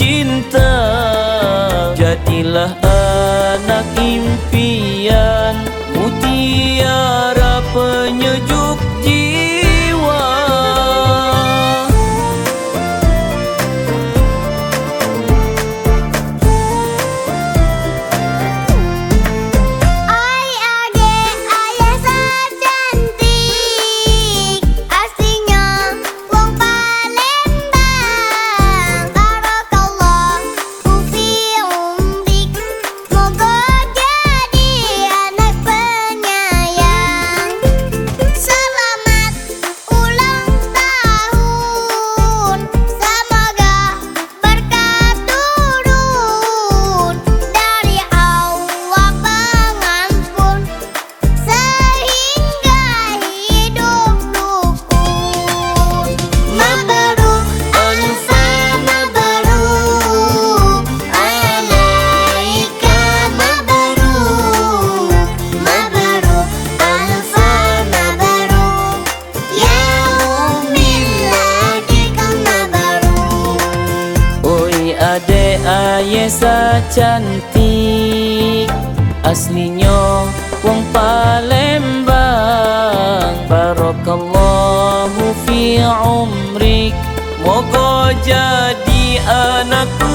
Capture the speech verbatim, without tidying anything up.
cinta, jadilah anak impian, mutiara penyejuk jiwa. Oi adik, ayah secantik, aslinya wong Palembang. Barakallahu fi umrik, moga jadi anak penyayang. Selamat ulang tahun, semoga berkah turun dari Allah pengampun, sehingga hidup rukun. Mabruk, alfa mabruk, alaika mabruk, mabruk, alfa mabruk, ya ummil ladika mabruk. Oi adek Ayesa cantik, aslinya wong Palembang. Barakallahu fi umrik, moga jadi anak